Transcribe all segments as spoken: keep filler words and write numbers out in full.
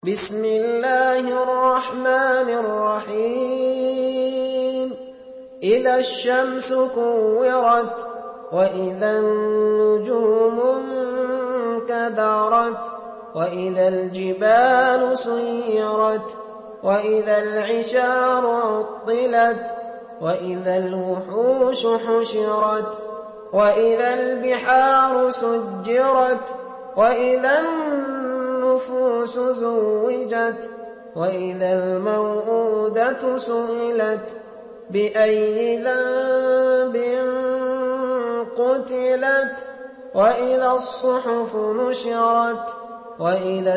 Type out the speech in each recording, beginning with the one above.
بسم الله الرحمن الرحيم إذا الشمس كورت وإذا النجوم انكدرت وإذا الجبال سيرت وإذا العشار عطلت وإذا الوحوش حشرت وإذا البحار سجرت وإذا النفوس زوجت وإذا الموءودة سئلت بأي ذنب قتلت وإذا الصحف نشرت وإذا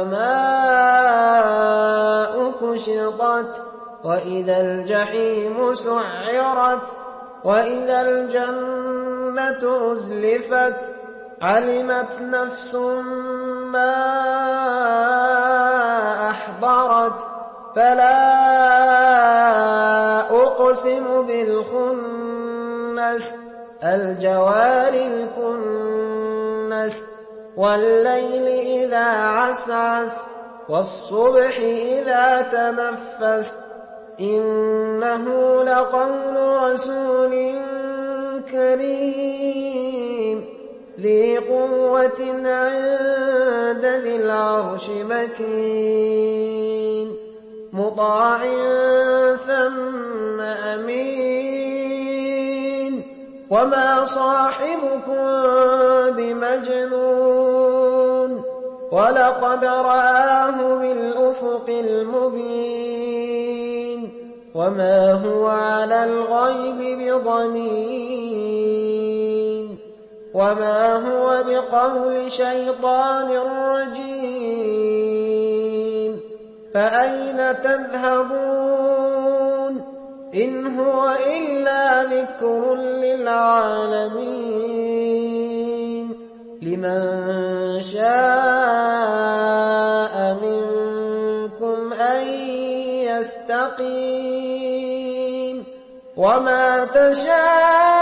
السماء كشطت وإذا الجحيم سعرت وإذا الجنة أزلفت علمت نفس ما أحضرت فلا أقسم بالخنس الجوار الكنس والليل إذا عسعس والصبح إذا تنفس إنه لقول رسول كريم ذي قوة عند ذي العرش مكين مطاع ثم أمين وما صاحبكم بمجنون ولقد رآه بالأفق المبين وما هو على الغيب بضنين وما هو بقول شيطان رجيم فأين تذهبون إن هو إلا ذكر للعالمين لمن شاء منكم أن يستقيم وما تشاءون